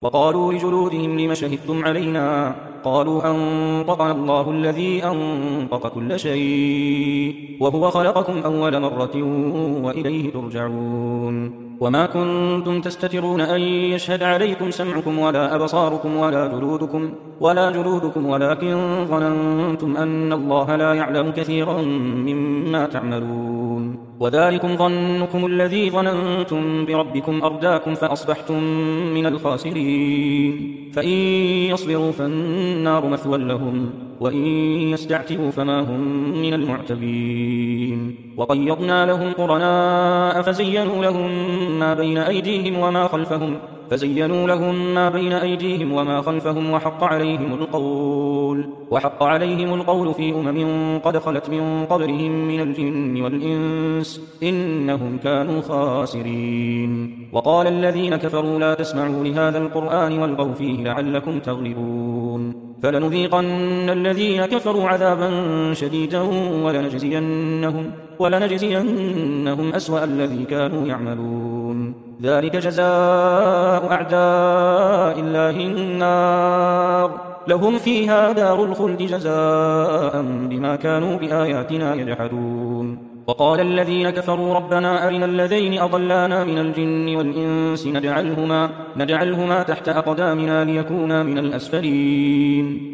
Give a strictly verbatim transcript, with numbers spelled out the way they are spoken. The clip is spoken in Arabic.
وقالوا لجلودهم لم شهدتم علينا قالوا أنطقنا الله الذي أنطق كل شيء وهو خلقكم أول مرة وإليه ترجعون وما كنتم تستترون أن يشهد عليكم سمعكم ولا أبصاركم ولا جلودكم ولا جلودكم ولكن ظننتم أن الله لا يعلم كثيرا مما تعملون وذلكم ظنكم الذي ظننتم بربكم أرداكم فأصبحتم من الخاسرين فإن يصبروا فالنار مثوى لهم وإن يستعتبوا فما هم من المعتبين وقيضنا لهم قرناء فزينوا لهم ما بين أيديهم وما خلفهم فزينوا لهم ما بين أيديهم وما خلفهم وحق عليهم القول وحق عليهم القول في أمم قد خلت من قبلهم من الجن والإنس إنهم كانوا خاسرين وقال الذين كفروا لا تسمعوا لهذا القرآن والغوا فيه لعلكم تغلبون فلنذيقن الذين كفروا عذابا شديدا ولنجزينهم, ولنجزينهم أسوأ الذي كانوا يعملون ذلك جزاء أعداء الله النار لهم فيها دار الخلد جزاء بما كانوا بآياتنا يجحدون وقال الذين كفروا ربنا أرنا الذين أضلانا من الجن والإنس نجعلهما, نجعلهما تحت أقدامنا ليكونا من الأسفلين